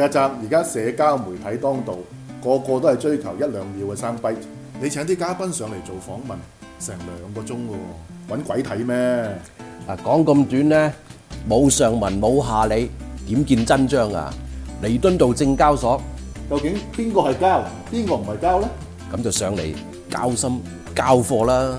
阿澤，而家社交媒體當道，個個都係追求一兩秒嘅生輝。你請啲嘉賓上嚟做訪問，成2個鐘喎，揾鬼睇咩？ 啊，講咁短呢，冇上文冇下理，點見真章啊？彌敦道證交所， 究竟邊個係交，邊個唔係交呢？ 咁就上嚟交心交貨啦！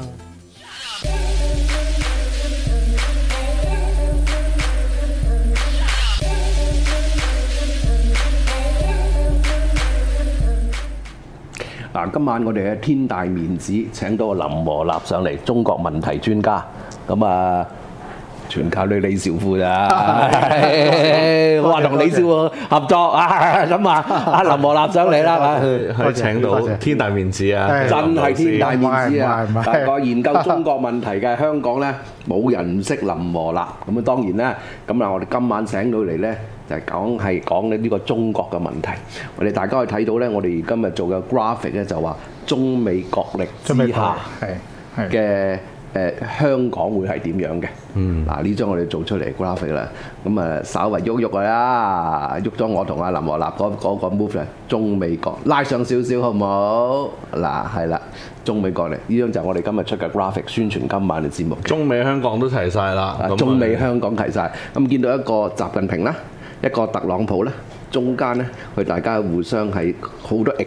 嗱，今晚我哋嘅天大面子請到林和立上嚟，中國問題專家。咁啊，全靠你李兆富咋？我話同李兆富合作啊，咁啊，阿林和立上嚟啦， 可以請到天大面子啊！ 真係天大面子啊！ 唔係大個研究中國問題嘅香港咧，冇人唔識林和立。咁啊，當然啦，咁啊，我哋今晚請到嚟咧，就係講呢個中國嘅問題。我哋大家可以睇到咧，我哋今日做嘅 graphic 咧就話中美角力之下嘅香港會係點樣嘅？嗱，呢張我哋做出嚟 graphic 啦，咁啊稍為喐佢啦，喐咗我同阿林和立嗰個 move 啊，中美角拉上少少好唔好？嗱，係啦，中美角力呢張就係我哋今日出嘅 graphic 宣傳今晚嘅節目。 中美香港都齊晒啦， 中美香港齊晒，咁見到一個習近平啦，一個特朗普啦，中間咧佢大家互相係好多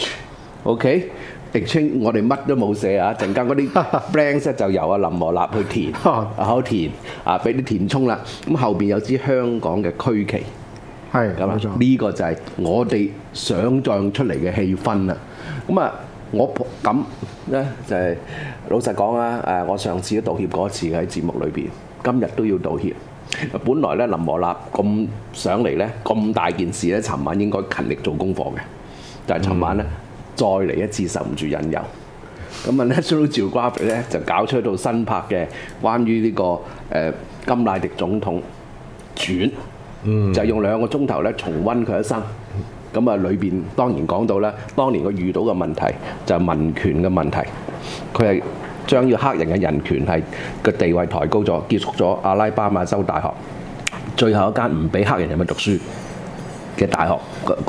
exchange，OK？exchange 我哋乜都冇寫啊，陣間嗰啲 blanks 就由阿林和立去填，口填啊，俾啲填充啦。咁後邊有支香港嘅區旗， 係咁啊， 冇錯。 呢個就係我哋想像出嚟嘅氣氛啦。咁啊，我咁咧就係老實講啊，我上次都道歉過一次喺節目裏邊，今日都要道歉。本來咧林和立咁上嚟咧咁大件事咧，尋晚應該勤力做功課嘅，但係尋晚咧再嚟一次受唔住引誘，咁啊 National Geographic 咧就搞出一套新拍嘅關於呢個甘迺迪總統傳，就用2個鐘頭咧重溫佢一生。咁啊裏邊當然講到啦，當年佢遇到嘅問題就係民權嘅問題，佢係將要黑人嘅人權係個地位抬高咗，結束咗阿拉巴馬州大學最後一間唔俾黑人入去讀書嘅大學，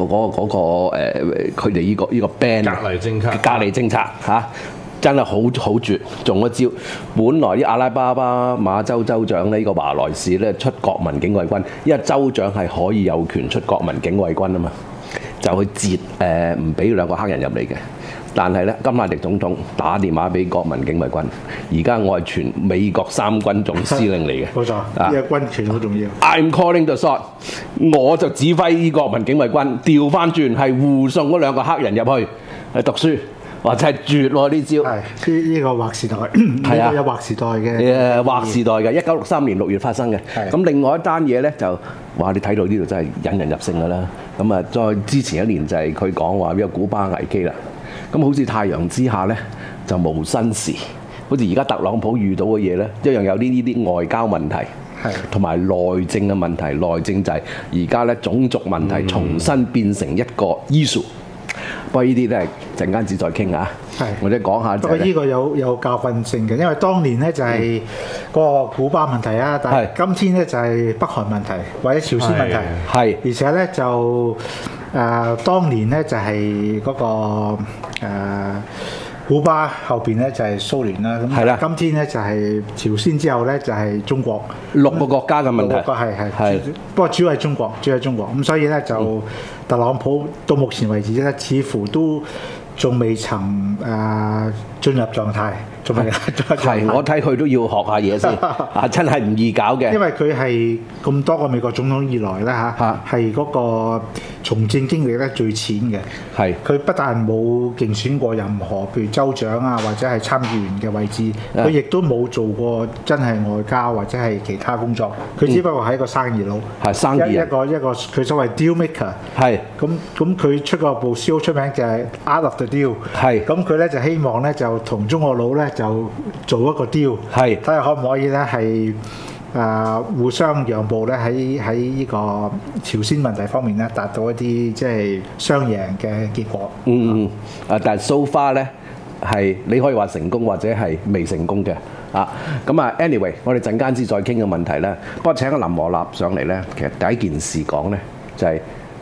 佢哋呢個 ban 隔離政策嚇，真係好絕，中咗招。本來啲阿拉巴馬州州長呢個華萊士咧出國民警衛軍，因為州長係可以有權出國民警衛軍啊嘛，就去截唔俾2個黑人入嚟嘅。但係咧，甘迺迪總統打電話俾國民警衛軍，而家我係全美國3軍總司令嚟嘅。 冇錯，呢個軍權好重要。 I'm calling the shot， 我就指揮呢國民警衛軍調翻轉，係護送嗰2個黑人入去讀書，哇！真係絕喎呢招。 係呢個劃時代， 係啊， 有劃時代嘅。 劃時代嘅，1963年6月發生嘅。咁另外一單嘢咧就，哇！你睇到呢度真係引人入勝㗎啦。咁啊，再之前1年就係佢講話呢個古巴危機啦。咁好似太陽之下咧就無新事，好似而家特朗普遇到嘅嘢咧，一樣有呢啲外交問題，同埋內政嘅問題。內政就係而家咧種族問題重新變成一個 issue。不過呢啲都係陣間至再傾下，或者講下。 不過呢個有教訓性嘅，因為當年咧就係嗰個古巴問題啊，但係今天咧就係北韓問題或者朝鮮問題， 係而且咧就當年咧就係嗰個古巴後邊咧就係蘇聯啦，咁今天咧就係朝鮮之後咧就係中國 ，6個國家嘅問題。 係，不過主要係中國，咁所以咧就特朗普到目前為止咧，似乎都仲未曾進入狀態，仲未係我睇佢都要學下嘢先啊！真係唔易搞嘅， 因為佢係咁多個美國總統以來咧係嗰個從政經歷咧最淺嘅。係佢不但冇競選過任何譬如州長啊或者係參議員嘅位置，佢亦都冇做過真係外交或者係其他工作。佢只不過係一個生意佬， 係生意人， 一個佢所謂 deal maker。係咁佢出個部書好出名就係 Art of the Deal。係咁佢咧就希望咧就同中國佬咧就做一個 deal，睇下可唔可以咧係互相讓步咧喺呢個朝鮮問題方面咧達到一啲即係雙贏嘅結果。 但係 so far 咧係你可以話成功或者係未成功嘅咁啊 anyway 我哋陣間先再傾嘅問題咧。不過請阿林和立上嚟咧，其實第一件事講咧就係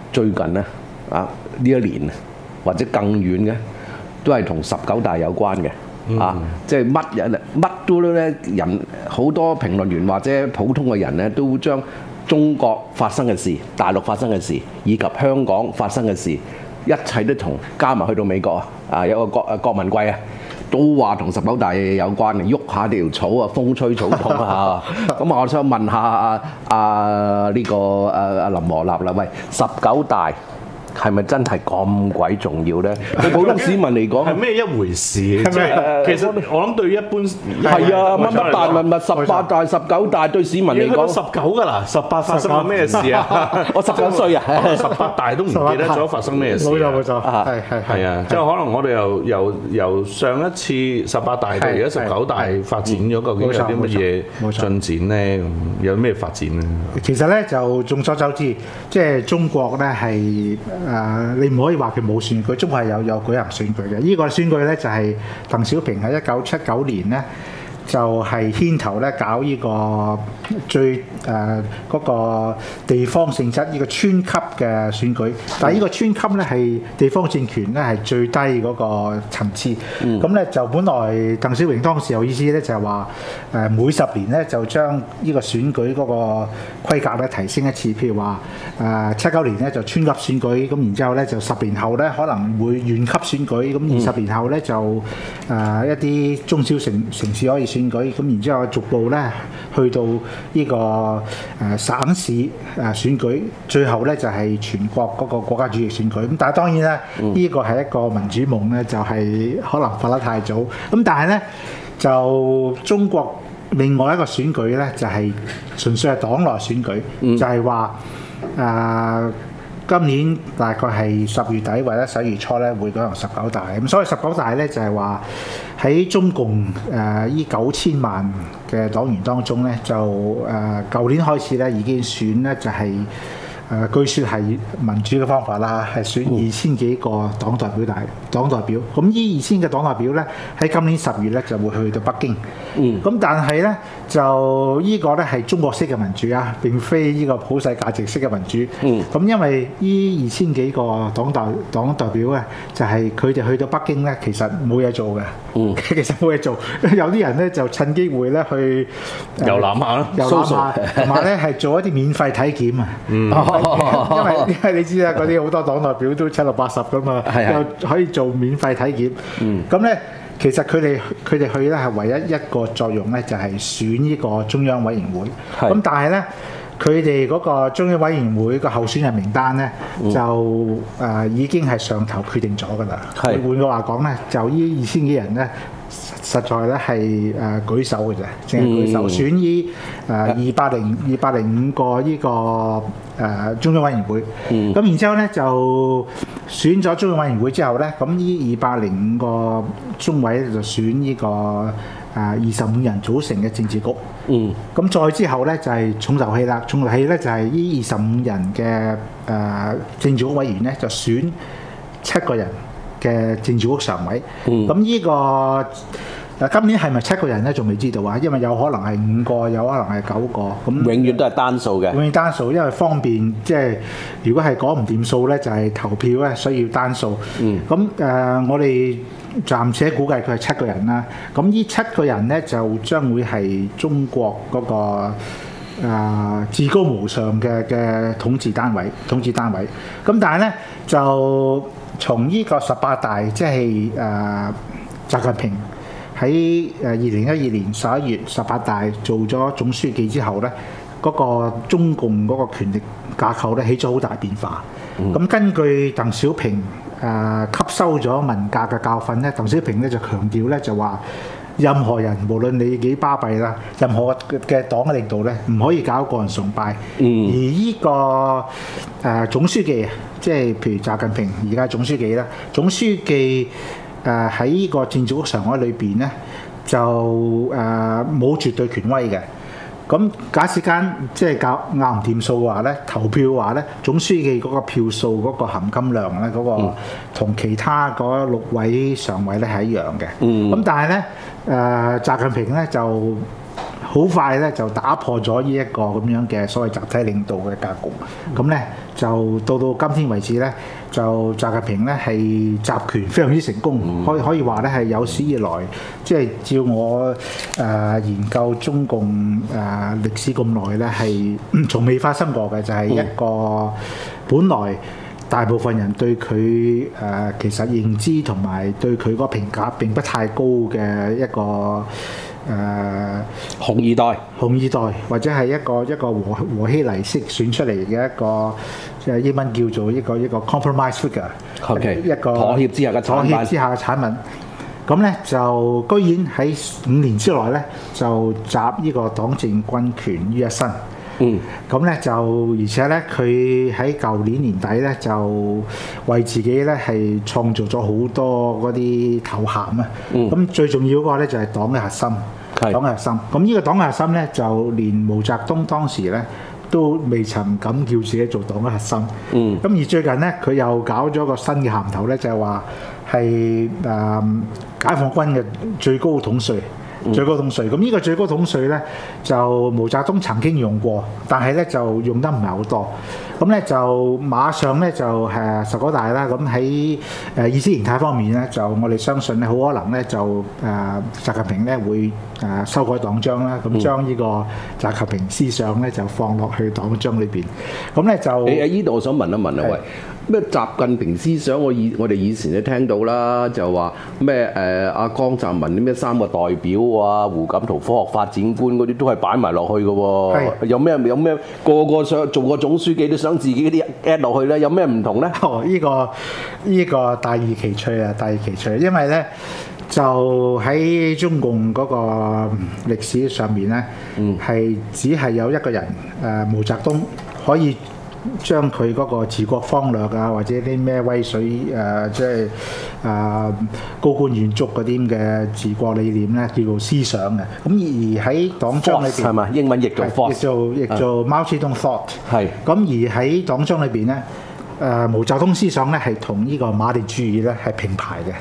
最近咧呢一年或者更遠嘅，都係同19大有關嘅。即係乜都咧，人好多評論員或者普通嘅人咧，都將中國發生嘅事、大陸發生嘅事，以及香港發生嘅事，一切都同加埋去到美國有個郭文貴都話同19大有關嘅，喐下條草風吹草動咁我想問下呢個林和立啦，喂，19大係咪真係咁鬼重要咧？對普通市民嚟講係咩一回事？即係其實我諗對一般係乜大物18大、19大對市民嚟講 19㗎啦，18發生咗咩事啊？ 我19歲 18大都唔記得咗發生咩事。 冇錯，係即係可能我哋由上一次18大到而家19大發展咗，究竟有啲乜嘢進展咧？有咩發展咧？ 其實咧就眾所周知，即係中國咧係。你唔可以話佢冇選舉，中國係有舉行選舉嘅。呢個選舉咧就係鄧小平喺1979年咧就係牽頭咧搞呢個最嗰個地方性質呢個村級嘅選舉，但係呢個村級咧係地方政權咧係最低嗰個層次。咁咧就本來鄧小平當時有意思咧就係話每10年咧就將呢個選舉嗰個規格咧提升一次，譬如話79年咧就村級選舉，咁然之後咧就10年後咧可能會縣級選舉，咁20年後咧就一啲中小城市可以選舉，咁然之後逐步咧去到呢個省市選舉，最後咧就係全國嗰個國家主席選舉。咁但係當然咧，呢個係一個民主夢咧，就係可能發得太早。咁但係咧就中國另外一個選舉咧，就係純粹係黨內選舉，就係話今年大概係10月底或者11月初咧會舉行19大。咁所以19大咧就係話喺中共呢9000萬嘅黨員當中咧，就舊年開始咧已經選咧就係據說係民主嘅方法啦，係選2000幾個黨代表。咁呢2000嘅黨代表咧喺今年10月咧就會去到北京。咁但係咧就呢個咧係中國式嘅民主並非呢個普世價值式嘅民主。咁因為呢2000幾個黨代表咧，就係佢哋去到北京咧，其實冇嘢做嘅。其實冇嘢做，有啲人咧就趁機會咧去遊覽下， 同埋咧係做一啲免費體檢因為你知啦，嗰啲好多黨代表都70、80噶嘛，又可以做免費體檢。咁咧其實佢哋去咧係唯一一個作用咧，就係選呢個中央委員會。咁但係咧，佢哋嗰個中央委員會個候選人名單咧，就已經係上頭決定咗㗎啦。換句話講咧，就呢2000幾人咧，實在咧係舉手嘅啫，淨係舉手選呢205個呢個中央委員會。咁然之後咧就選咗中央委員會之後咧，咁呢205個中委就選呢個25人組成嘅政治局。咁再之後咧就係重頭戲啦，重頭戲咧就係呢25人嘅政治局委員咧就選7個人嘅政治局常委。咁呢個今年係咪7個人咧？仲未知道因為有可能係5個，有可能係9個。咁永遠都係單數嘅。 永遠單數，因為方便，即係如果係講唔掂數咧，就係投票咧需要單數。咁我哋暫且估計佢係7個人啦。咁呢7個人咧就將會係中國嗰個至高無上嘅統治單位。咁但係咧就從呢個18大，即係習近平喺2012年11月18大做咗總書記之後咧，嗰個中共嗰個權力架構咧起咗好大變化。咁根據鄧小平吸收咗文革嘅教訓咧，鄧小平咧就強調咧就話，任何人無論你幾巴閉啦，任何嘅黨嘅領導咧唔可以搞個人崇拜。而呢個總書記，即係譬如習近平而家總書記啦，總書記喺呢個政治局常委裏邊咧就冇絕對權威嘅。咁假設間即係拗唔掂數嘅話咧，投票嘅話咧，總書記嗰個票數嗰個含金量咧，嗰個同其他嗰6位常委咧係一樣嘅。咁但係咧習近平咧就好好快咧就打破咗呢一個咁樣嘅所謂集體領導嘅格局。咁咧就到今天為止咧，就習近平咧係集權非常之成功，可以話咧係有史以來，即係照我研究中共歷史咁耐咧，係從未發生過嘅，就係一個本來大部分人對佢其實認知同埋對佢個評價並不太高嘅一個紅二代，或者係一個和稀泥式選出嚟嘅一個英文叫做一個 compromise figure， 一個妥協之下嘅產品。 咁咧就居然喺5年之內咧就集呢個黨政軍權於一身。咁咧就而且咧佢喺舊年年底咧就為自己咧係創造咗好多嗰啲頭銜啊。咁最重要嗰個咧就係黨嘅核心。黨嘅核心。咁呢個黨嘅核心咧就連毛澤東當時咧都未曾敢叫自己做黨嘅核心。咁而最近咧佢又搞咗個新嘅銜頭咧，就係話係解放軍嘅最高統帥。咁呢個最高統帥咧就毛澤東曾經用過，但係咧就用得唔係好多。咁咧就馬上咧就19大啦。咁喺意識形態方面咧，就我哋相信咧好可能咧就習近平咧會修改黨章啦。咁將呢個習近平思想咧就放落去黨章裏邊。咁咧就呢度我想問一問啊，喂，咩習近平思想？我哋以前都聽到啦，就話咩阿江澤民啲咩3個代表啊，胡錦濤科學發展觀嗰啲都係擺埋落去嘅喎。有咩個個想做個總書記都想自己啲 add 落去咧？有咩唔同咧？ 呢個大異其趣啊！因為咧就喺中共嗰個歷史上面咧，係只係有一個人毛澤東可以將佢嗰個治國方略啊，或者啲咩威水即係高官遠矚嗰啲咁嘅治國理念咧，叫做思想嘅。咁而喺黨章裏邊係嘛？英文譯做 force， 譯做 Maoist thought。係。咁而喺黨章裏邊咧，毛澤東思想咧係同呢個馬列主義咧係平排嘅。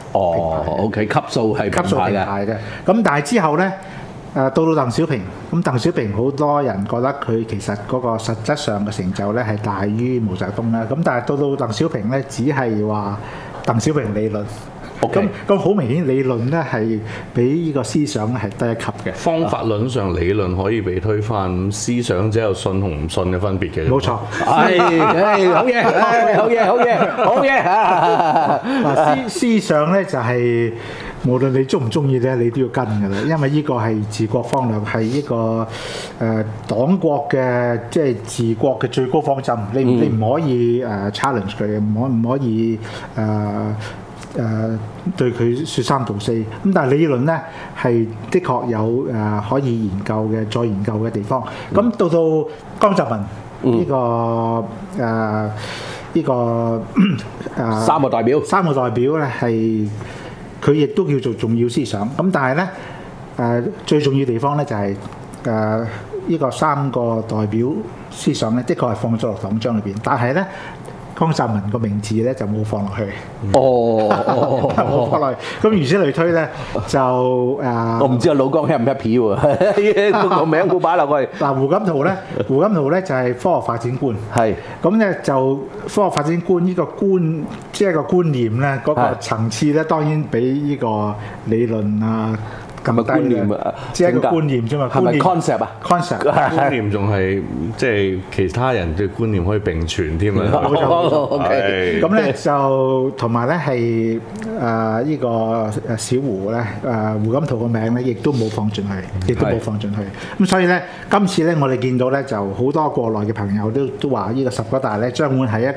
OK， 級數係平排嘅。 咁但係之後咧。到鄧小平，咁鄧小平好多人覺得佢其實嗰個實質上嘅成就咧係大於毛澤東啦。咁但係到鄧小平咧，只係話鄧小平理論。咁好明顯理論咧係比呢個思想係低一級嘅。方法論上理論可以被推翻，思想只有信同唔信嘅分別嘅。 冇錯， 好嘢。 思想咧就係無論你中唔中意咧，你都要跟㗎啦，因為呢個係治國方略，係呢個黨國嘅即係治國嘅最高方針。你唔可以challenge 佢，唔可以對佢説三道四。咁但係理論咧係的確有可以研究嘅、再研究嘅地方。咁到江澤民呢個 3個代表咧係佢亦都叫做重要思想。咁但係咧最重要地方咧就係呢個3個代表思想咧，的確係放咗落黨章裏邊，但係咧江澤民個名字咧就冇放落去。冇放落去。咁如此類推咧，就我唔知阿老江 happy 唔 happy 喎，個名冇擺落去。 嗱，胡錦濤咧就係科學發展觀。係。咁咧就科學發展觀呢個觀，即係個觀念咧，嗰個層次咧，當然比呢個理論啊。咁嘅觀念啊，只係一個觀念啫嘛。 係咪 concept 啊 ？concept 觀念仲係即係其他人嘅觀念可以並存添啊。 冇錯。OK。咁咧就同埋咧係呢個小胡咧胡錦濤個名咧，亦都冇放進去，咁所以咧，今次咧我哋見到咧就好多國內嘅朋友都話呢個19大咧將會係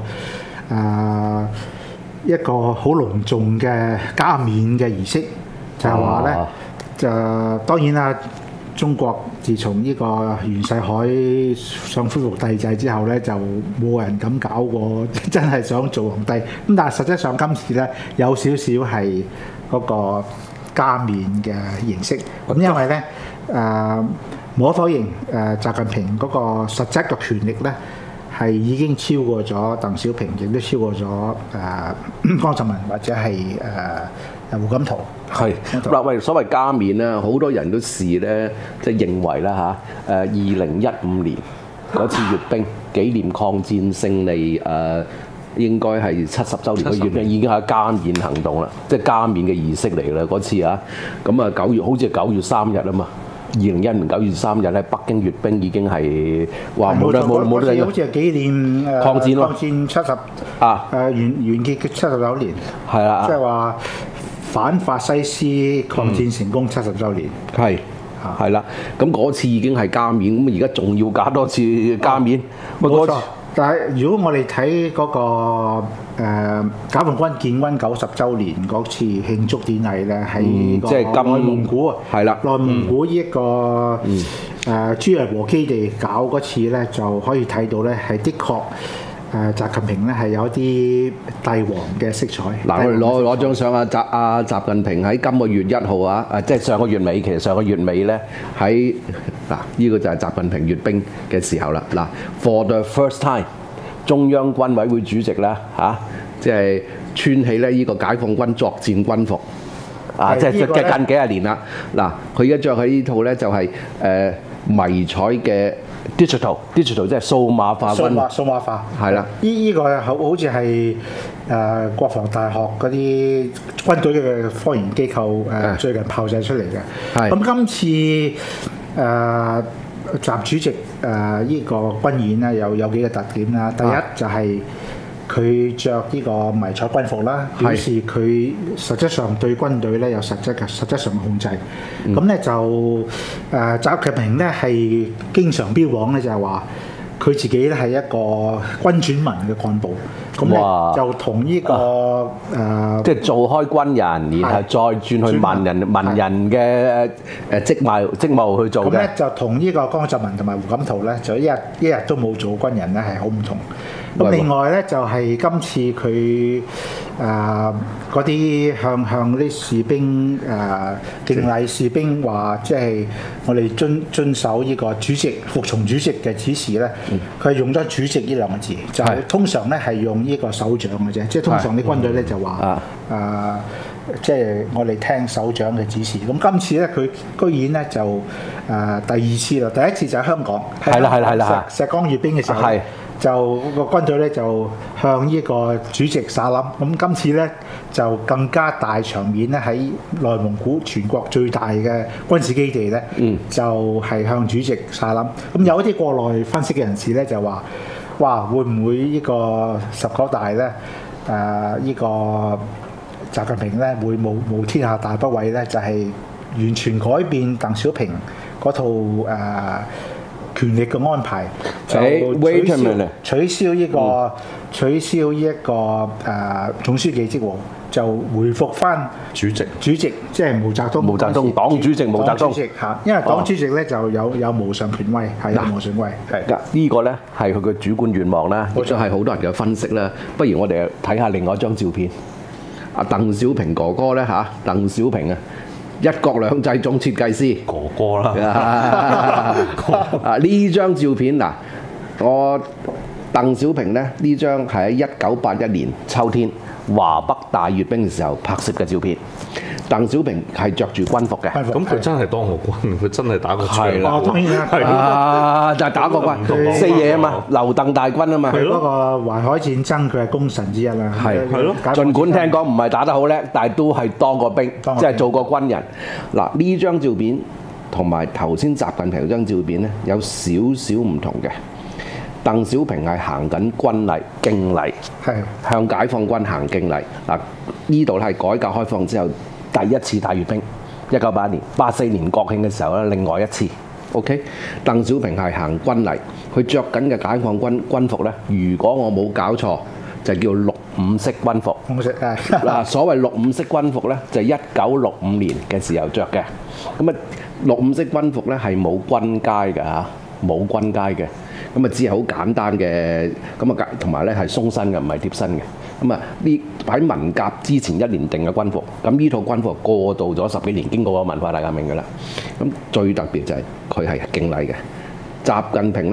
一個好隆重嘅加冕嘅儀式，就係話咧。就當然啦，中國自從呢個袁世凱想恢復帝制之後咧，就冇人敢搞過，真係想做皇帝。咁但係實際上今次咧有少少係嗰個加冕嘅形式。咁因為咧無可否認習近平嗰個實質嘅權力咧係已經超過咗鄧小平，亦都超過咗江澤民或者係胡錦濤。 係嗱，喂，所謂加冕咧，好多人都視咧，即係認為啦嚇，2015年嗰次閱兵紀念抗戰勝利應該係70週年嘅閱兵已經係加冕行動啦，即係加冕嘅儀式嚟啦嗰次啊。咁啊9月好似係9月3日啊嘛。2015年9月3日喺北京閱兵已經係話冇得， 好似係紀念抗戰咯， 抗戰70完結嘅79年， 係啦， 即係話反法西斯抗戰成功70週年， 係啦。咁嗰次已經係加冕，咁而家仲要加多次加冕， 冇錯。但係如果我哋睇嗰個解放軍建軍90週年嗰次慶祝典禮咧，喺即係內蒙古啊， 係啦， 內蒙古呢一個朱日和基地搞嗰次咧，就可以睇到咧係的確習近平咧係有啲帝王嘅色彩。 嗱，我哋攞張相啊，習近平喺今個月1號啊，即係上個月尾，其實上個月尾咧喺嗱呢個就係習近平閱兵嘅時候啦。嗱 ，for the first time， 中央軍委會主席啦即係穿起咧呢個解放軍作戰軍服即係近幾十年啦。嗱，佢而家着喺呢套咧就係迷彩嘅 digital 即係數碼化軍， 數碼化係啦。 呢個好似係國防大學嗰啲軍隊嘅科研機構最近炮製出嚟嘅。咁今次習主席呢個軍演咧有幾個特點啦。第一就係佢着呢個迷彩軍服啦，表示佢實質上對軍隊咧有實質上嘅控制。咁咧就習近平咧係經常標榜咧就係話佢自己咧係一個軍轉民嘅幹部。咁咧就同呢個即係做開軍人，然後再轉去文人嘅職務去做嘅。 咁咧就同呢個江澤民同埋胡錦濤咧，就一日都冇做軍人咧，係好唔同。咁另外咧就係今次佢嗰啲向啲士兵敬禮，士兵話即係我哋遵守呢個主席服從主席嘅指示咧，佢係用咗主席呢兩個字，就係通常咧係用呢個首長嘅啫，即係通常啲軍隊咧就話即係我哋聽首長嘅指示。咁今次咧佢居然咧就第二次啦，第一次就喺香港， 係啦， 石崗閱兵嘅時候。就個軍隊咧就向呢個主席撒冧，咁今次咧就更加大場面咧喺內蒙古全國最大嘅軍事基地咧，就係向主席撒冧。咁有一啲國內分析嘅人士咧就話：哇，會唔會呢個19大咧？呢個習近平咧會無天下大不韙咧，就係完全改變鄧小平嗰套權力嘅安排，就取消呢個總書記職務，就回復翻主席，即係毛澤東黨主席毛澤東嚇，因為黨主席咧就有無上權威，係有無上權威。係呢個咧係佢嘅主觀願望啦，亦都係好多人嘅分析啦。不如我哋睇下另外一張照片，鄧小平哥哥咧鄧小平啊。一國兩制總設計師哥哥啦， 呢張照片嗱，我鄧小平咧呢張係喺1981年秋天華北大閱兵嘅時候拍攝嘅照片。鄧小平係着住軍服嘅， 咁佢真係當過軍，佢真係打過仗。 當然就係打過軍，4嘢啊嘛，劉鄧大軍啊嘛。 佢嗰個淮海戰爭，佢係功臣之一啦。 係咯，儘管聽講唔係打得好叻，但係都係當過兵，即係做過軍人。嗱，呢張照片同埋頭先習近平嗰張照片咧有少少唔同嘅。鄧小平係行緊軍禮敬禮，向解放軍行敬禮。嗱，呢度係改革開放之後第一次大閱兵，1981年84年國慶嘅時候咧，另外一次。OK， 鄧小平係行軍禮，佢着緊嘅解放軍軍服咧，如果我冇搞錯，就叫65式軍服。嗱，所謂65式軍服咧，就係1965年嘅時候着嘅。咁啊，65式軍服咧係冇軍階嘅嚇，冇軍階嘅。咁啊，只係好簡單嘅，咁啊，同埋咧係鬆身嘅，唔係貼身嘅。咁啊，呢喺文革之前1年定嘅軍服，咁呢套軍服過渡咗10幾年，經過文化大革命㗎啦。咁最特別就係佢係敬禮嘅。習近平咧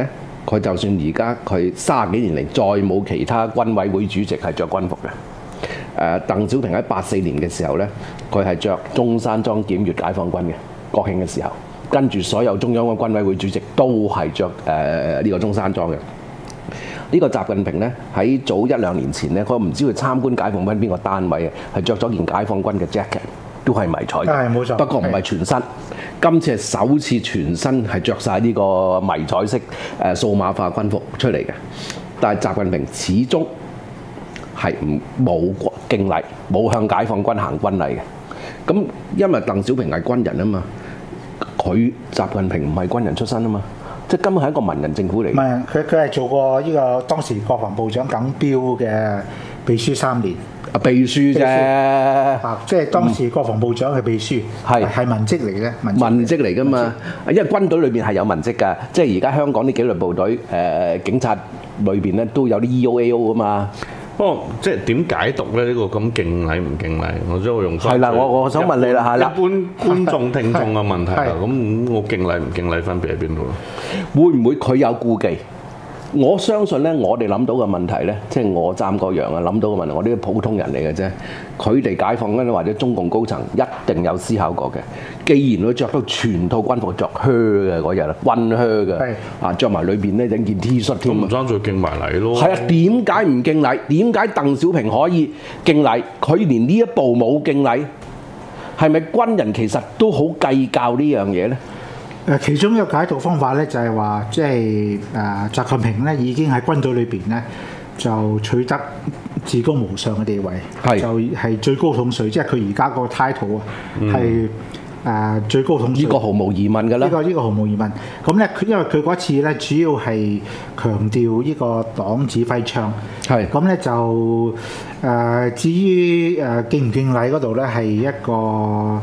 佢就算而家佢30幾年嚟再冇其他軍委會主席係着軍服嘅。鄧小平喺84年嘅時候呢，佢係着中山裝檢閱解放軍嘅國慶嘅時候，跟住所有中央嘅軍委會主席都係着呢個中山裝嘅。呢個習近平呢，喺早1-2年前呢，佢唔知佢參觀解放軍邊個單位啊，係着咗件解放軍嘅 jacket， 都係迷彩嘅， 冇錯， 不過唔係全身。今次係首次全身係着晒呢個迷彩色數碼化軍服出嚟嘅，但係習近平始終係冇敬禮，冇向解放軍行軍禮嘅。咁因為鄧小平係軍人啊嘛，佢習近平唔係軍人出身啊嘛。即係根本係一個文人政府嚟。唔係，佢係做過呢個當時國防部長耿彪嘅秘書3年。 秘書啫。 即係當時國防部長係秘書，係文職嚟嘅。 文職嚟㗎嘛，因為軍隊裏邊係有文職㗎。即係而家香港啲紀律部隊警察裏邊咧都有啲 EOAO 㗎嘛。 不過即係點解讀咧？呢個咁敬禮唔敬禮？我將會用係啦，我想問你啦，係啦。 一般觀眾聽眾嘅問題啦，咁我敬禮唔敬禮分別喺邊度咧？ 會唔會佢有顧忌？我相信咧，我哋諗到嘅問題咧，即係我湛個洋啊諗到嘅問題，我啲普通人嚟嘅啫。佢哋解放軍或者中共高層一定有思考過嘅。既然佢着到全套軍服着靴嘅嗰日啦，軍靴嘅，啊着埋裏邊咧整件 T 恤添， 咁唔爭再敬埋禮咯。 係啊，點解唔敬禮？點解鄧小平可以敬禮？佢連呢一步冇敬禮，係咪軍人其實都好計較呢樣嘢咧？ 其中一個解讀方法咧，就係話，即係習近平咧已經喺軍隊裏邊咧就取得至高無上嘅地位，就係最高統帥，即係佢而家個 title 啊，係最高統帥。 呢個毫無疑問㗎啦。 呢個毫無疑問。咁咧，因為佢嗰次咧主要係強調呢個黨指揮槍。係。咁咧就至於敬唔敬禮嗰度咧，係一個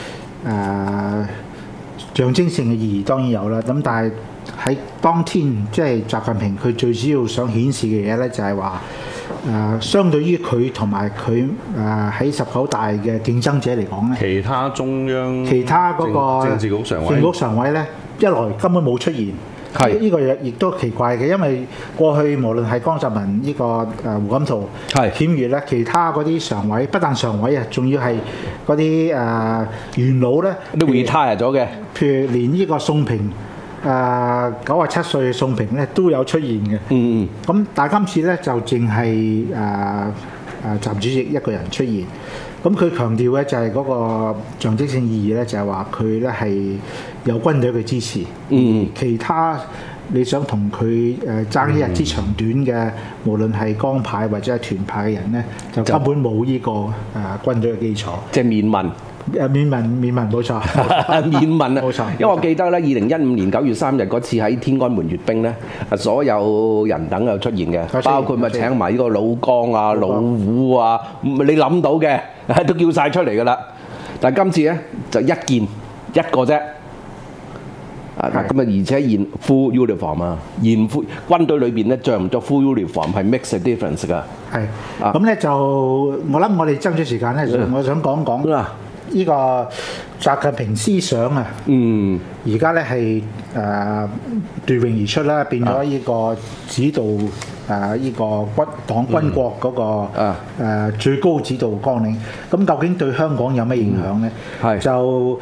象徵性嘅意義當然有啦，咁但係喺當天即係習近平佢最主要想顯示嘅嘢咧，就係話相對於佢同埋佢喺19大嘅競爭者嚟講咧， 其他中央其他嗰個政治局常委咧，一來根本冇出現。係呢個亦都奇怪嘅，因為過去無論係江澤民呢個胡錦濤、檢閲咧，其他嗰啲常委，不但常委啊，仲要係嗰啲元老咧， 都 retire 咗嘅。 譬如連呢個宋平97歲嘅宋平咧都有出現嘅。咁但係今次咧就淨係習主席一個人出現。咁佢強調咧就係嗰個象徵性意義咧，就係話佢咧係有軍隊嘅支持，其他你想同佢爭一日之長短嘅，無論係江派或者係團派嘅人咧，就根本冇呢個軍隊嘅基礎， 即係緬民。 緬民冇錯， 緬民啊， 冇錯。 因為我記得咧，2015年9月3日嗰次喺天安門閱兵咧，所有人等有出現嘅，包括咪請埋呢個老江啊、老胡啊，你諗到嘅都叫晒出嚟㗎啦。但係今次咧就一件一個啫。咁啊，而且現 full uniform 啊，現軍隊裏邊咧着唔着 full uniform 係 makes a difference 㗎。係。 咁咧就我諗我哋爭取時間咧，我想講講。呢個習近平思想啊，而家咧係奪穎而出啦，變咗呢個指導呢個黨軍國嗰個最高指導綱領。咁究竟對香港有咩影響咧？就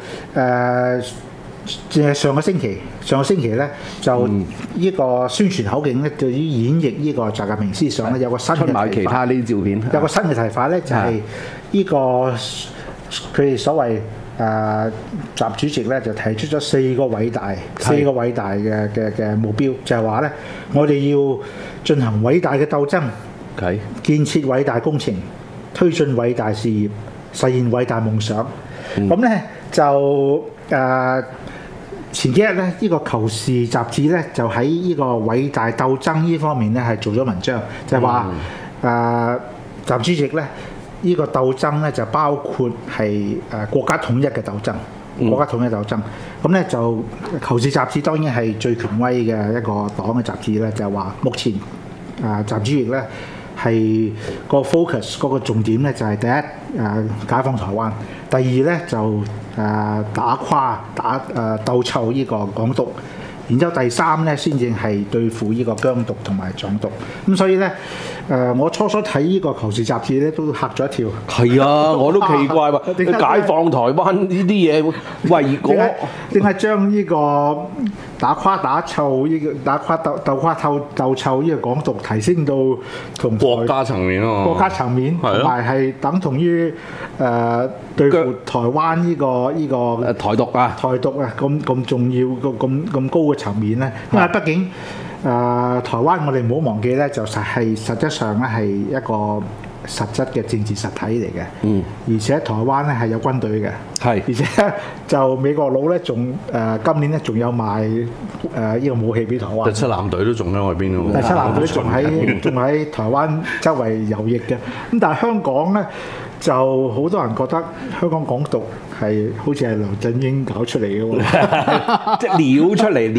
上個星期咧，就呢個宣傳口徑咧，對於演繹呢個習近平思想咧，有個新嘅提法。出埋其他呢啲照片， 有個新嘅提法咧，就係呢個。佢哋所謂習主席咧就提出咗4個偉大嘅目標，就係話咧，我哋要進行偉大嘅鬥爭，建設偉大工程，推進偉大事業，實現偉大夢想。咁咧就前幾日咧，呢個《求是》雜誌咧就喺呢個偉大鬥爭呢方面咧係做咗文章，就係話習主席咧。呢個鬥爭咧就包括係國家統一嘅鬥爭，國家統一鬥爭。咁咧就《求是》雜誌當然係最權威嘅一個黨嘅雜誌咧，就係話目前習主席咧係個 focus 嗰個重點咧就係第一解放台灣，第二咧就鬥臭呢個港獨， 然之後第三咧先至係對付呢個疆獨同埋藏獨。咁所以咧我初睇呢個《求是》雜誌咧都嚇咗一跳。 係啊，我都奇怪喎，解放台灣呢啲嘢為果點解將呢個打垮打臭呢個打垮鬥垮鬥臭呢個港獨提升到同國家層面咯， 國家層面同埋係等同於對付台灣呢個台獨啊咁重要咁高嘅層面咧，因為畢竟台灣我哋唔好忘記咧，就實質上咧係一個實質嘅政治實體嚟嘅，而且台灣咧係有軍隊嘅，而且就美國佬咧仲今年咧仲有賣呢個武器俾台灣。 第七艦隊都仲喺外邊喎。 第七艦隊仲喺台灣周圍遊弋嘅，咁但係香港咧就好多人覺得香港港獨係好似係梁振英搞出嚟嘅喎， 即係撩出嚟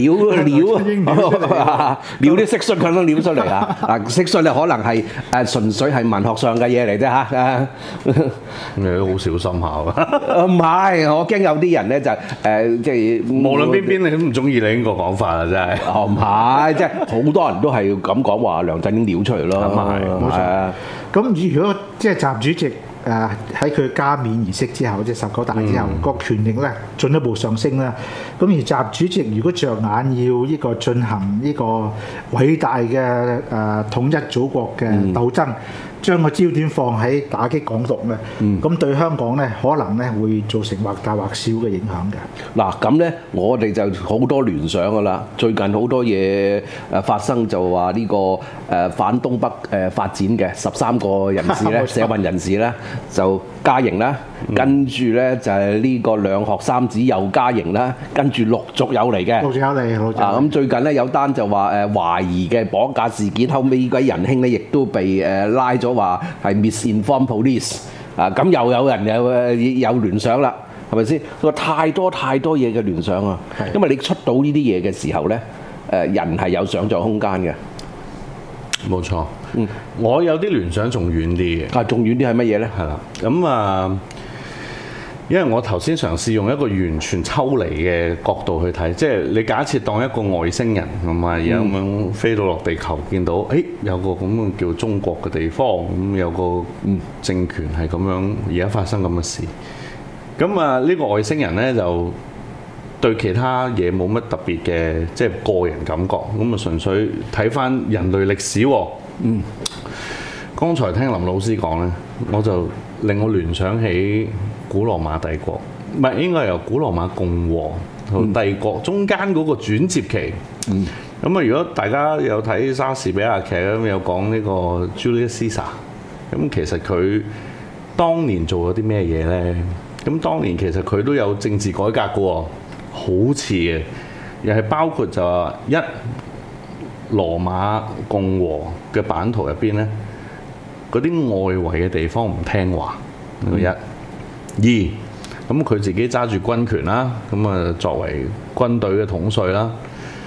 撩啲蟋蟀咁樣撩出嚟啊！嗱，蟋蟀咧可能係純粹係文學上嘅嘢嚟啫嚇。 你都好小心下㗎。 唔係，我驚有啲人咧就即係無論邊你都唔中意你呢個講法啊！真係。 唔係，即係好多人都係咁講話梁振英撩出嚟咯。 冇錯。咁如果即係習主席喺佢加冕儀式之後，即係19大之後，個權力咧進一步上升啦。咁而習主席如果着眼要呢個進行呢個偉大嘅統一祖國嘅鬥爭，將個焦點放喺打擊港獨咧，咁對香港咧可能咧會造成或大或小嘅影響嘅。 嗱，咁咧我哋就好多聯想噶啦。最近好多嘢發生，就話呢個反東北發展嘅13個人士咧，社運人士咧就加刑啦，跟住咧就係呢個兩學三子又加刑啦，跟住陸續有嚟嘅。陸續有嚟。咁最近咧有單就話懷疑嘅綁架事件，後尾呢位仁兄咧亦都被拉咗，話係 misinform police 咁又有人有聯想啦，係咪先？佢話太多嘢嘅聯想啊，因為你出到呢啲嘢嘅時候咧，人係有想像空間嘅。 冇錯。我有啲聯想仲遠啲嘅。 仲遠啲係乜嘢咧？ 係啦，咁因為我頭先嘗試用一個完全抽離嘅角度去睇，即係你假設當一個外星人咁啊，而家咁樣飛到落地球，見到有個咁嘅叫中國嘅地方，咁有個政權係咁樣而家發生咁嘅事，咁呢個外星人呢，就對其他嘢冇乜特別嘅即係個人感覺，咁純粹睇翻人類歷史喎。剛才聽林老師講呢，我就令我聯想起古羅馬帝國，唔係應該係由古羅馬共和同帝國中間嗰個轉接期。咁如果大家有睇莎士比亞劇咁，有講呢個 Julius Caesar， 咁其實佢當年做咗啲咩嘢呢？咁當年其實佢都有政治改革嘅喎，好似嘅，又係包括就話羅馬共和嘅版圖入邊呢，嗰啲外圍嘅地方唔聽話，一。二，咁佢自己揸住軍權啦，咁作為軍隊嘅統帥啦，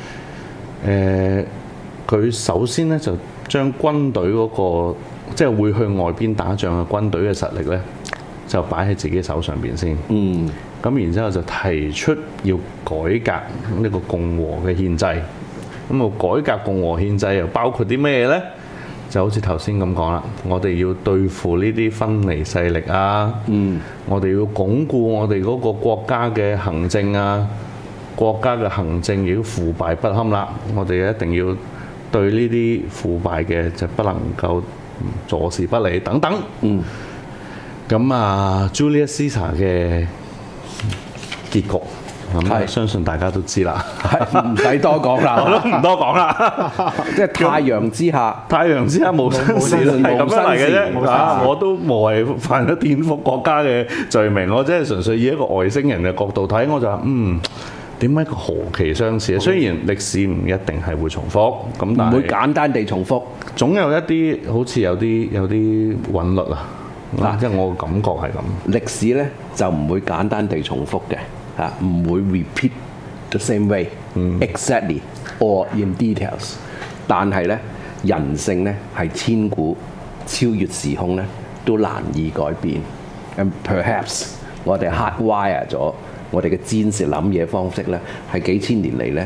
佢首先呢，就將軍隊嗰個即係會去外邊打仗嘅軍隊嘅實力呢，就擺喺自己手上邊先。咁然之後就提出要改革呢個共和嘅憲制。咁改革共和憲制又包括啲咩呢？就好似頭先咁講啦，我哋要對付呢啲分離勢力啊，我哋要鞏固我哋嗰個國家嘅行政啊，國家嘅行政已經腐敗不堪啦，我哋一定要對呢啲腐敗嘅就不能夠坐視不理等等。咁Julius Caesar 嘅結局。相信大家都知啦， 唔使多講啦， 我都唔多講啦。 即係太陽之下無新事， 係咁樣嚟嘅啫。我都無謂犯咗顛覆國家嘅罪名，我真係純粹以一個外星人嘅角度睇，我就話點解何其相似？雖然歷史唔一定係會重複，咁但係唔會簡單地重複， 總有一啲好似有啲韻律啊。即係我嘅感覺係咁。 歷史咧就唔會簡單地重複嘅。唔會 repeat the same way exactly or in details， 但係咧人性咧係千古，超越時空咧都難以改變。And perhaps 我哋 hardwire 咗我哋嘅戰士諗嘢方式咧，係幾千年嚟咧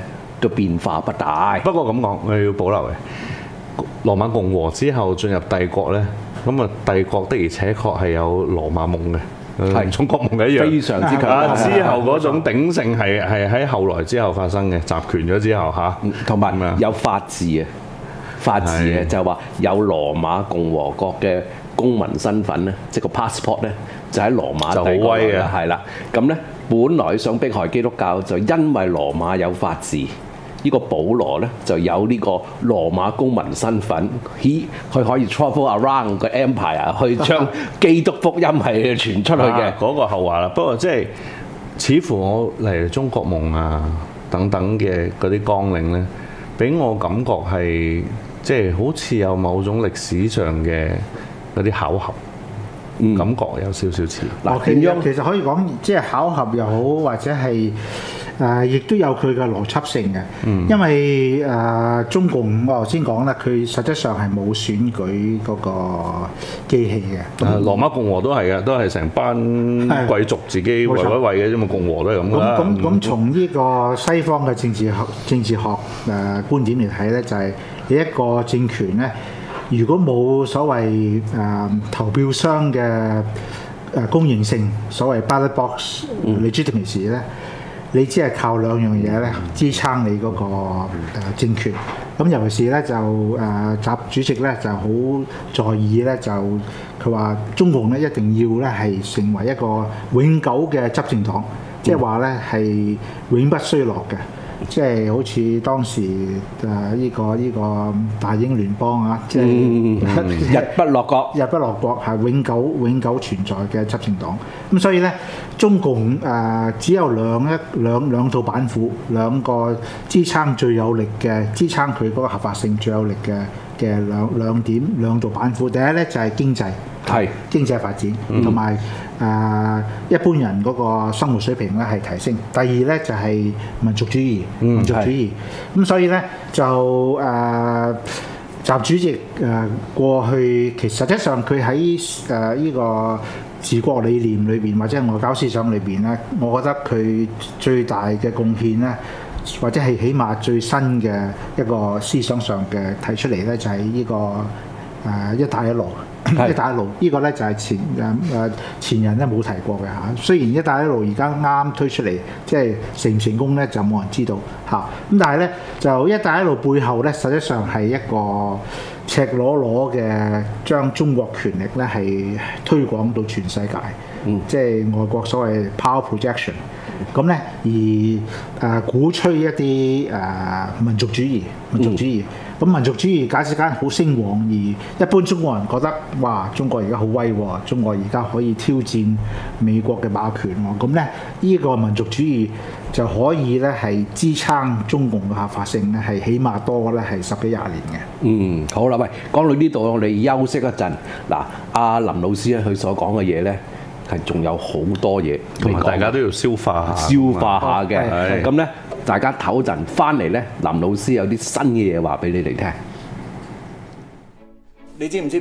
都變化不大。 不過咁講，我要保留嘅。羅馬共和之後進入帝國呢，咁啊帝國的而且確係有羅馬夢嘅，係中國夢一樣， 非常之強。 之後嗰種鼎盛係喺後來之後發生嘅，集權咗之後嚇， 同埋有法治啊，法治嘅就係話有羅馬共和國嘅公民身份咧，即係個 passport 咧，就喺羅馬帝國嘅，係啦。咁咧，本來想迫害基督教，就因為羅馬有法治。呢個保羅咧就有呢個羅馬公民身份，佢可以 travel around 個 empire 去將基督福音係傳出去嘅。 嗰個後話啦。不過即係似乎我嚟中國夢啊等等嘅嗰啲綱領咧，俾我感覺係即係好似有某種歷史上嘅嗰啲巧合。感覺有少少似嗱，其實可以講即係巧合又好，或者係亦都有佢嘅邏輯性嘅。因為中共我頭先講啦，佢實質上係冇選舉嗰個機器嘅。 羅馬共和都係嘅，都係成班貴族自己為嘅啫嘛，共和都係咁㗎啦。 咁從呢個西方嘅政治學觀點嚟睇咧，就係你一個政權咧。如果冇所謂投票箱嘅公認性，所謂 ballot box legitimacy 咧，你只係靠兩樣嘢咧支撐你嗰個政權。咁尤其是咧就習主席咧就好在意咧，就佢話中共咧一定要咧係成為一個永久嘅執政黨，即係話咧係永不衰落嘅。即係好似當時呢個大英聯邦啊，即係日不落國， 日不落國係永久存在嘅執政黨。咁所以咧，中共只有兩套板斧，兩個支撐最有力嘅，支撐佢嗰個合法性最有力嘅兩道板斧。第一咧就係經濟，係經濟發展，同埋一般人嗰個生活水平咧係提升。第二咧就係民族主義，咁所以咧就習主席過去其實際上佢喺呢個治國理念裏邊或者外交思想裏邊咧，我覺得佢最大嘅貢獻咧，或者係起碼最新嘅一個思想上嘅提出嚟咧，就係呢個一帶一路。一帶一路呢個咧就係前人咧冇提過嘅嚇。雖然一帶一路而家啱推出嚟，即係成唔成功咧就冇人知道嚇。咁但係咧就一帶一路背後咧，實際上係一個赤裸裸嘅將中國權力咧係推廣到全世界。即係外國所謂 power projection。咁咧而鼓吹一啲民族主義。咁民族主義假使間好聲旺，而一般中國人覺得哇，中國而家好威喎，中國而家可以挑戰美國嘅霸權喎。咁咧呢個民族主義就可以咧係支撐中共嘅合法性咧，係起碼多咧係10幾20年嘅。 好啦，喂，講到呢度我哋休息一陣。嗱，阿林老師咧佢所講嘅嘢咧係仲有好多嘢， 同埋大家都要消化下嘅。咁咧。大家唞陣翻嚟咧，林老師有啲新嘅嘢話俾你哋聽。你知唔知？